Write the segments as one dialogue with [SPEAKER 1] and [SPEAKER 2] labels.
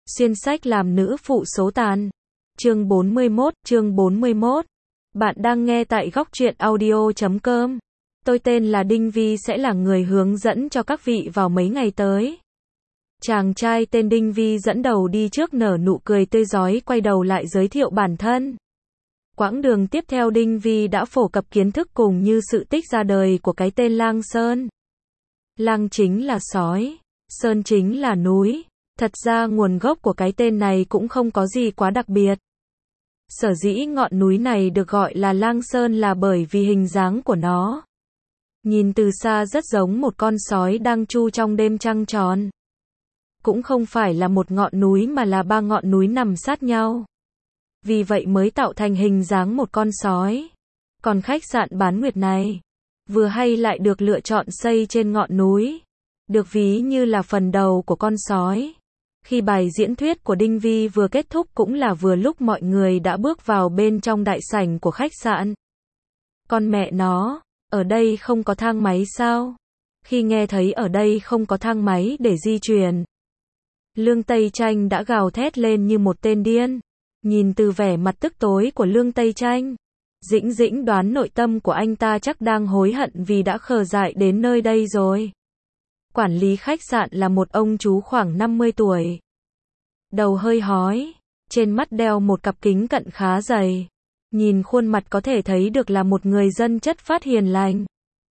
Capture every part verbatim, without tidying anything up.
[SPEAKER 1] Xuyên sách làm nữ phụ số tàn. Chương bốn mươi mốt, chương bốn mươi mốt. Bạn đang nghe tại góc truyện audio chấm com. Tôi tên là Đinh Vi sẽ là người hướng dẫn cho các vị vào mấy ngày tới. Chàng trai tên Đinh Vi dẫn đầu đi trước nở nụ cười tươi rói quay đầu lại giới thiệu bản thân. Quãng đường tiếp theo Đinh Vi đã phổ cập kiến thức cùng như sự tích ra đời của cái tên Lang Sơn. Lang chính là sói, Sơn chính là núi. Thật ra nguồn gốc của cái tên này cũng không có gì quá đặc biệt. Sở dĩ ngọn núi này được gọi là Lang Sơn là bởi vì hình dáng của nó. Nhìn từ xa rất giống một con sói đang chu trong đêm trăng tròn. Cũng không phải là một ngọn núi mà là ba ngọn núi nằm sát nhau. Vì vậy mới tạo thành hình dáng một con sói. Còn khách sạn bán nguyệt này, vừa hay lại được lựa chọn xây trên ngọn núi. Được ví như là phần đầu của con sói. Khi bài diễn thuyết của Đinh Vi vừa kết thúc cũng là vừa lúc mọi người đã bước vào bên trong đại sảnh của khách sạn. Con mẹ nó, ở đây không có thang máy sao? Khi nghe thấy ở đây không có thang máy để di chuyển, Lương Tây Tranh đã gào thét lên như một tên điên. Nhìn từ vẻ mặt tức tối của Lương Tây Tranh, Dĩnh Dĩnh đoán nội tâm của anh ta chắc đang hối hận vì đã khờ dại đến nơi đây rồi. Quản lý khách sạn là một ông chú khoảng năm mươi tuổi. Đầu hơi hói, trên mắt đeo một cặp kính cận khá dày. Nhìn khuôn mặt có thể thấy được là một người dân chất phác hiền lành.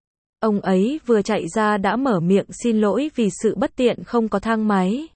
[SPEAKER 1] Ông ấy vừa chạy ra đã mở miệng xin lỗi vì sự bất tiện không có thang máy.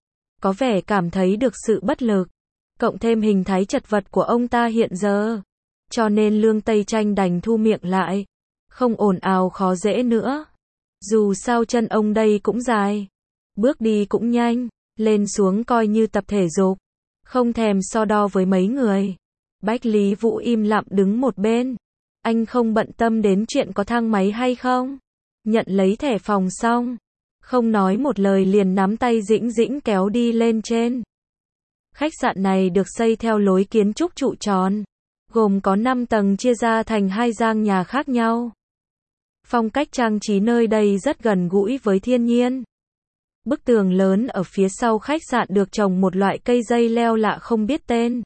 [SPEAKER 1] Có vẻ cảm thấy được sự bất lực, cộng thêm hình thái chật vật của ông ta hiện giờ. Cho nên Lương Tây Tranh đành thu miệng lại, không ồn ào khó dễ nữa. Dù sao chân ông đây cũng dài, bước đi cũng nhanh, lên xuống coi như tập thể dục, không thèm so đo với mấy người. Bách Lý Vũ im lặng đứng một bên. Anh không bận tâm đến chuyện có thang máy hay không. Nhận lấy thẻ phòng xong, không nói một lời liền nắm tay Dĩnh Dĩnh kéo đi lên trên. Khách sạn này được xây theo lối kiến trúc trụ tròn, gồm có năm tầng chia ra thành hai gian nhà khác nhau. Phong cách trang trí nơi đây rất gần gũi với thiên nhiên. Bức tường lớn ở phía sau khách sạn được trồng một loại cây dây leo lạ không biết tên.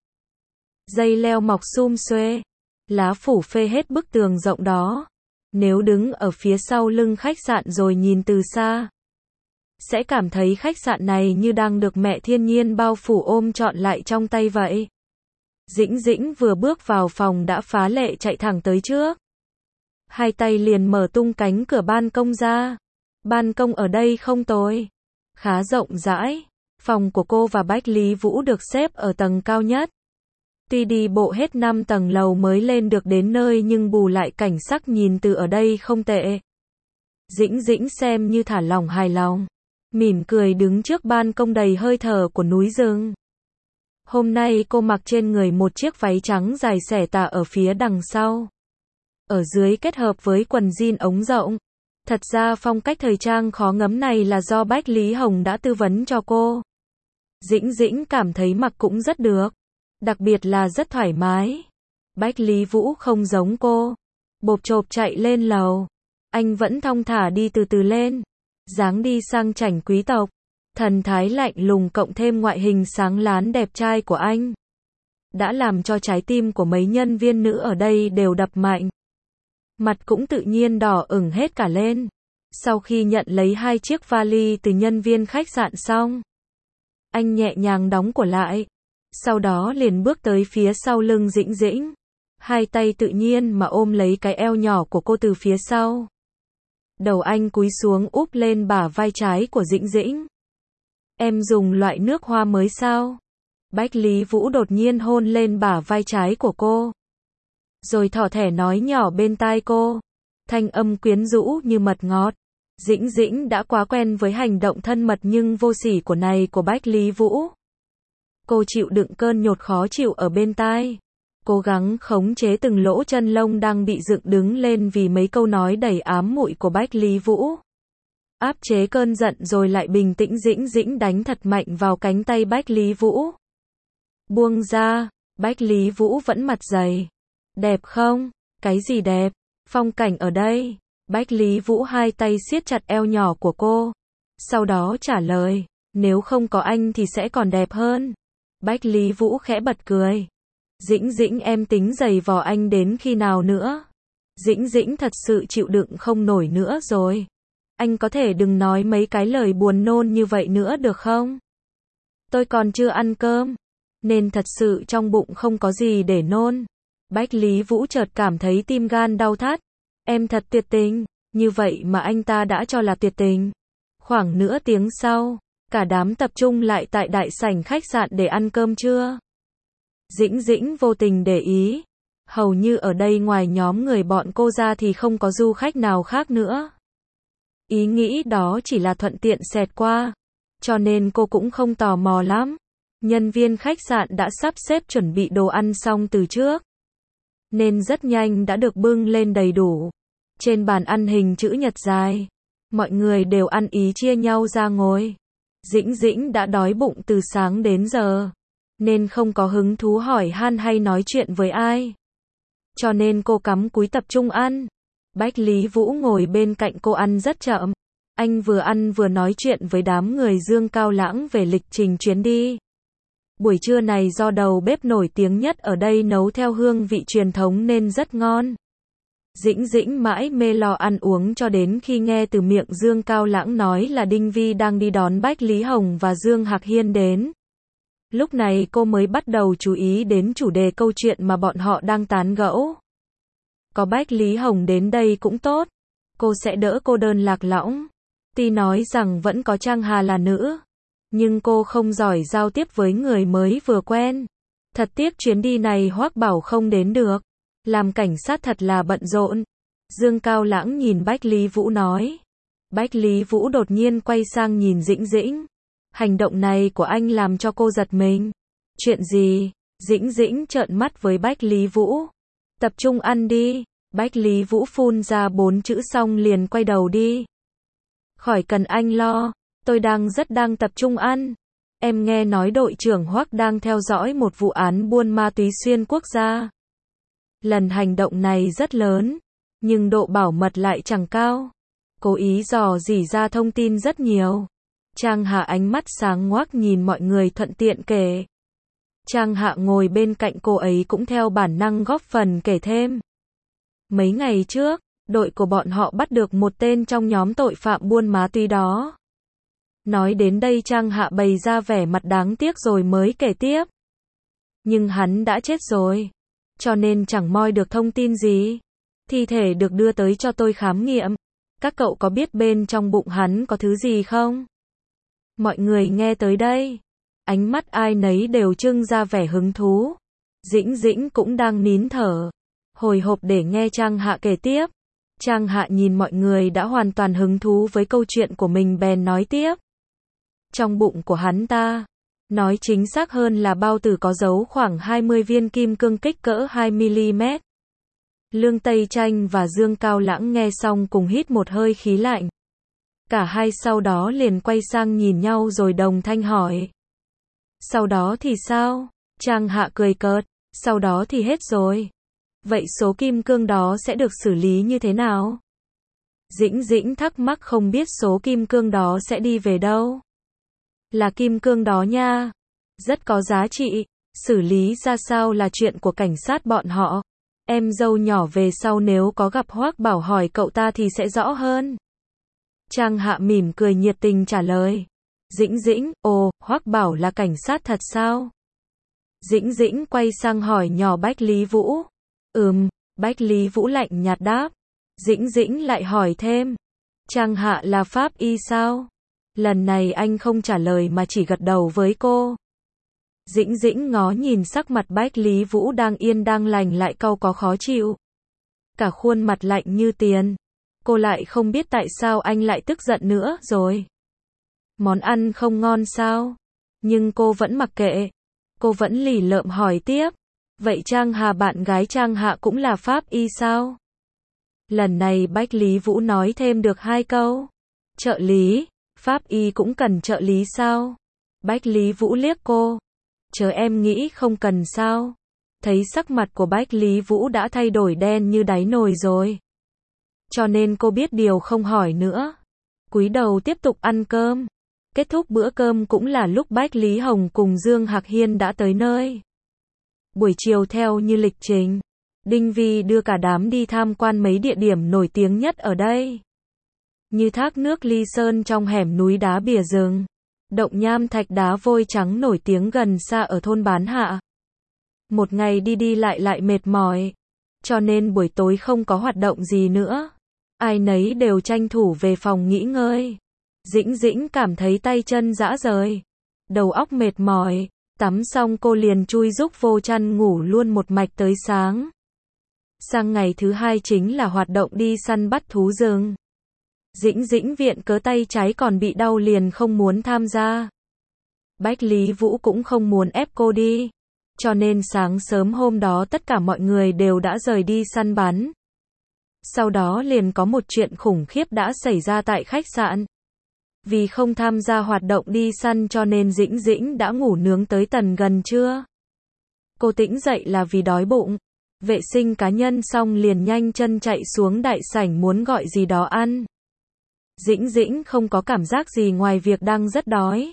[SPEAKER 1] Dây leo mọc sum xuê, lá phủ phê hết bức tường rộng đó. Nếu đứng ở phía sau lưng khách sạn rồi nhìn từ xa, sẽ cảm thấy khách sạn này như đang được mẹ thiên nhiên bao phủ ôm trọn lại trong tay vậy. Dĩnh Dĩnh vừa bước vào phòng đã phá lệ chạy thẳng tới trước. Hai tay liền mở tung cánh cửa ban công ra. Ban công ở đây không tồi, khá rộng rãi. Phòng của cô và Bách Lý Vũ được xếp ở tầng cao nhất. Tuy đi bộ hết năm tầng lầu mới lên được đến nơi nhưng bù lại cảnh sắc nhìn từ ở đây không tệ. Dĩnh Dĩnh xem như thả lỏng hài lòng, mỉm cười đứng trước ban công đầy hơi thở của núi rừng. Hôm nay cô mặc trên người một chiếc váy trắng dài xẻ tà ở phía đằng sau. Ở dưới kết hợp với quần jean ống rộng. Thật ra phong cách thời trang khó ngấm này là do Bách Lý Hồng đã tư vấn cho cô. Dĩnh Dĩnh cảm thấy mặc cũng rất được. Đặc biệt là rất thoải mái. Bách Lý Vũ không giống cô. Bộp chộp chạy lên lầu. Anh vẫn thong thả đi từ từ lên. Dáng đi sang chảnh quý tộc. Thần thái lạnh lùng cộng thêm ngoại hình sáng láng đẹp trai của anh đã làm cho trái tim của mấy nhân viên nữ ở đây đều đập mạnh. Mặt cũng tự nhiên đỏ ửng hết cả lên. Sau khi nhận lấy hai chiếc vali từ nhân viên khách sạn xong, anh nhẹ nhàng đóng cửa lại. Sau đó liền bước tới phía sau lưng Dĩnh Dĩnh. Hai tay tự nhiên mà ôm lấy cái eo nhỏ của cô từ phía sau. Đầu anh cúi xuống úp lên bả vai trái của Dĩnh Dĩnh. Em dùng loại nước hoa mới sao? Bách Lý Vũ đột nhiên hôn lên bả vai trái của cô. Rồi thỏ thẻ nói nhỏ bên tai cô. Thanh âm quyến rũ như mật ngọt. Dĩnh Dĩnh đã quá quen với hành động thân mật nhưng vô sỉ của này của Bách Lý Vũ. Cô chịu đựng cơn nhột khó chịu ở bên tai. Cố gắng khống chế từng lỗ chân lông đang bị dựng đứng lên vì mấy câu nói đầy ám muội của Bách Lý Vũ. Áp chế cơn giận rồi lại bình tĩnh. Dĩnh Dĩnh đánh thật mạnh vào cánh tay Bách Lý Vũ. Buông ra. Bách Lý Vũ vẫn mặt dày. Đẹp không? Cái gì đẹp? Phong cảnh ở đây. Bách Lý Vũ hai tay siết chặt eo nhỏ của cô. Sau đó trả lời. Nếu không có anh thì sẽ còn đẹp hơn. Bách Lý Vũ khẽ bật cười. Dĩnh Dĩnh em tính giày vò anh đến khi nào nữa? Dĩnh Dĩnh thật sự chịu đựng không nổi nữa rồi. Anh có thể đừng nói mấy cái lời buồn nôn như vậy nữa được không? Tôi còn chưa ăn cơm, nên thật sự trong bụng không có gì để nôn. Bách Lý Vũ chợt cảm thấy tim gan đau thắt. Em thật tuyệt tình, như vậy mà anh ta đã cho là tuyệt tình. Khoảng nửa tiếng sau, cả đám tập trung lại tại đại sảnh khách sạn để ăn cơm trưa. Dĩnh Dĩnh vô tình để ý, hầu như ở đây ngoài nhóm người bọn cô ra thì không có du khách nào khác nữa. Ý nghĩ đó chỉ là thuận tiện xẹt qua, cho nên cô cũng không tò mò lắm. Nhân viên khách sạn đã sắp xếp chuẩn bị đồ ăn xong từ trước, nên rất nhanh đã được bưng lên đầy đủ. Trên bàn ăn hình chữ nhật dài, mọi người đều ăn ý chia nhau ra ngồi. Dĩnh Dĩnh đã đói bụng từ sáng đến giờ, nên không có hứng thú hỏi han hay nói chuyện với ai. Cho nên cô cắm cúi tập trung ăn. Bách Lý Vũ ngồi bên cạnh cô ăn rất chậm. Anh vừa ăn vừa nói chuyện với đám người Dương Cao Lãng về lịch trình chuyến đi. Buổi trưa này do đầu bếp nổi tiếng nhất ở đây nấu theo hương vị truyền thống nên rất ngon. Dĩnh Dĩnh mãi mê lo ăn uống cho đến khi nghe từ miệng Dương Cao Lãng nói là Đinh Vi đang đi đón Bách Lý Hồng và Dương Hạc Hiên đến. Lúc này cô mới bắt đầu chú ý đến chủ đề câu chuyện mà bọn họ đang tán gẫu. Có Bách Lý Hồng đến đây cũng tốt, cô sẽ đỡ cô đơn lạc lõng. Tuy nói rằng vẫn có Trang Hà là nữ, nhưng cô không giỏi giao tiếp với người mới vừa quen. Thật tiếc chuyến đi này Hoắc Bảo không đến được. Làm cảnh sát thật là bận rộn. Dương Cao Lãng nhìn Bách Lý Vũ nói. Bách Lý Vũ đột nhiên quay sang nhìn Dĩnh Dĩnh. Hành động này của anh làm cho cô giật mình. Chuyện gì? Dĩnh Dĩnh trợn mắt với Bách Lý Vũ. Tập trung ăn đi. Bách Lý Vũ phun ra bốn chữ xong liền quay đầu đi. Khỏi cần anh lo, tôi đang rất đang tập trung ăn. Em nghe nói đội trưởng Hoắc đang theo dõi một vụ án buôn ma túy xuyên quốc gia. Lần hành động này rất lớn, nhưng độ bảo mật lại chẳng cao. Cố ý dò dỉ ra thông tin rất nhiều. Trang Hạ ánh mắt sáng ngoác nhìn mọi người thuận tiện kể. Trang Hạ ngồi bên cạnh cô ấy cũng theo bản năng góp phần kể thêm. Mấy ngày trước, đội của bọn họ bắt được một tên trong nhóm tội phạm buôn ma túy đó. Nói đến đây Trang Hạ bày ra vẻ mặt đáng tiếc rồi mới kể tiếp. Nhưng hắn đã chết rồi, cho nên chẳng moi được thông tin gì. Thi thể được đưa tới cho tôi khám nghiệm. Các cậu có biết bên trong bụng hắn có thứ gì không? Mọi người nghe tới đây, ánh mắt ai nấy đều trưng ra vẻ hứng thú. Dĩnh Dĩnh cũng đang nín thở, hồi hộp để nghe Trang Hạ kể tiếp. Trang Hạ nhìn mọi người đã hoàn toàn hứng thú với câu chuyện của mình bèn nói tiếp. Trong bụng của hắn ta, nói chính xác hơn là bao tử có giấu khoảng hai mươi viên kim cương kích cỡ hai mi-li-mét. Lương Tây Tranh và Dương Cao Lãng nghe xong cùng hít một hơi khí lạnh. Cả hai sau đó liền quay sang nhìn nhau rồi đồng thanh hỏi. Sau đó thì sao? Trang Hạ cười cợt. Sau đó thì hết rồi. Vậy số kim cương đó sẽ được xử lý như thế nào? Dĩnh Dĩnh thắc mắc không biết số kim cương đó sẽ đi về đâu. Là kim cương đó nha. Rất có giá trị. Xử lý ra sao là chuyện của cảnh sát bọn họ. Em dâu nhỏ về sau nếu có gặp Hoắc Bảo hỏi cậu ta thì sẽ rõ hơn. Trang Hạ mỉm cười nhiệt tình trả lời. Dĩnh Dĩnh, ồ, Hoắc Bảo là cảnh sát thật sao? Dĩnh Dĩnh quay sang hỏi nhỏ Bách Lý Vũ. Ừm, Bách Lý Vũ lạnh nhạt đáp. Dĩnh Dĩnh lại hỏi thêm. Trang Hạ là pháp y sao? Lần này anh không trả lời mà chỉ gật đầu với cô. Dĩnh Dĩnh ngó nhìn sắc mặt Bách Lý Vũ đang yên đang lành lại cau có khó chịu. Cả khuôn mặt lạnh như tiền. Cô lại không biết tại sao anh lại tức giận nữa rồi. Món ăn không ngon sao? Nhưng cô vẫn mặc kệ. Cô vẫn lì lợm hỏi tiếp. Vậy Trang Hà bạn gái Trang Hạ cũng là pháp y sao? Lần này Bách Lý Vũ nói thêm được hai câu. Trợ lý, pháp y cũng cần trợ lý sao? Bách Lý Vũ liếc cô. Chờ em nghĩ không cần sao? Thấy sắc mặt của Bách Lý Vũ đã thay đổi đen như đáy nồi rồi. Cho nên cô biết điều không hỏi nữa. Cúi đầu tiếp tục ăn cơm. Kết thúc bữa cơm cũng là lúc Bách Lý Hồng cùng Dương Hạc Hiên đã tới nơi. Buổi chiều theo như lịch trình, Đinh Vi đưa cả đám đi tham quan mấy địa điểm nổi tiếng nhất ở đây. Như thác nước Ly Sơn trong hẻm núi đá bìa rừng, động nham thạch đá vôi trắng nổi tiếng gần xa ở thôn Bán Hạ. Một ngày đi đi lại lại mệt mỏi, cho nên buổi tối không có hoạt động gì nữa. Ai nấy đều tranh thủ về phòng nghỉ ngơi. Dĩnh Dĩnh cảm thấy tay chân rã rời, đầu óc mệt mỏi, tắm xong cô liền chui rúc vô chăn ngủ luôn một mạch tới sáng. Sang ngày thứ hai chính là hoạt động đi săn bắt thú rừng. Dĩnh Dĩnh viện cớ tay trái còn bị đau liền không muốn tham gia. Bách Lý Vũ cũng không muốn ép cô đi, cho nên sáng sớm hôm đó tất cả mọi người đều đã rời đi săn bắn. Sau đó liền có một chuyện khủng khiếp đã xảy ra tại khách sạn. Vì không tham gia hoạt động đi săn cho nên Dĩnh Dĩnh đã ngủ nướng tới tận gần trưa. Cô tỉnh dậy là vì đói bụng. Vệ sinh cá nhân xong liền nhanh chân chạy xuống đại sảnh muốn gọi gì đó ăn. Dĩnh Dĩnh không có cảm giác gì ngoài việc đang rất đói.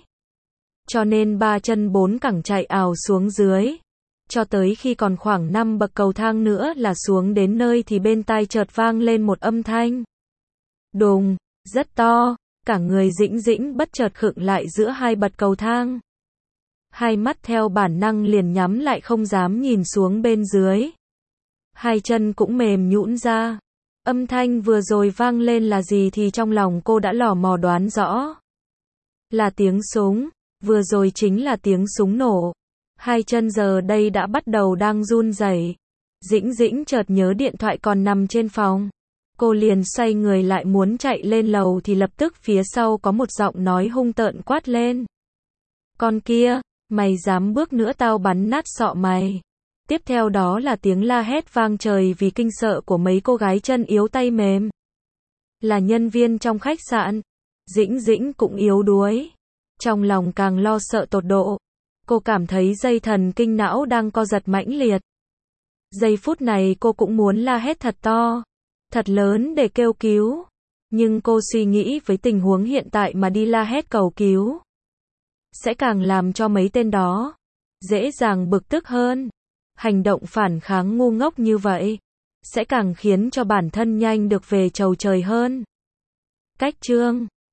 [SPEAKER 1] Cho nên ba chân bốn cẳng chạy ào xuống dưới. Cho tới khi còn khoảng năm bậc cầu thang nữa là xuống đến nơi thì bên tai chợt vang lên một âm thanh. Đùng, rất to, cả người Dĩnh Dĩnh bất chợt khựng lại giữa hai bậc cầu thang. Hai mắt theo bản năng liền nhắm lại không dám nhìn xuống bên dưới. Hai chân cũng mềm nhũn ra. Âm thanh vừa rồi vang lên là gì thì trong lòng cô đã lò mò đoán rõ. Là tiếng súng, vừa rồi chính là tiếng súng nổ. Hai chân giờ đây đã bắt đầu đang run rẩy. Dĩnh Dĩnh chợt nhớ điện thoại còn nằm trên phòng. Cô liền xoay người lại muốn chạy lên lầu thì lập tức phía sau có một giọng nói hung tợn quát lên. Con kia, mày dám bước nữa tao bắn nát sọ mày. Tiếp theo đó là tiếng la hét vang trời vì kinh sợ của mấy cô gái chân yếu tay mềm. Là nhân viên trong khách sạn. Dĩnh Dĩnh cũng yếu đuối. Trong lòng càng lo sợ tột độ. Cô cảm thấy dây thần kinh não đang co giật mãnh liệt. Giây phút này cô cũng muốn la hét thật to, thật lớn để kêu cứu. Nhưng cô suy nghĩ với tình huống hiện tại mà đi la hét cầu cứu sẽ càng làm cho mấy tên đó dễ dàng bực tức hơn. Hành động phản kháng ngu ngốc như vậy sẽ càng khiến cho bản thân nhanh được về chầu trời hơn. Cách chương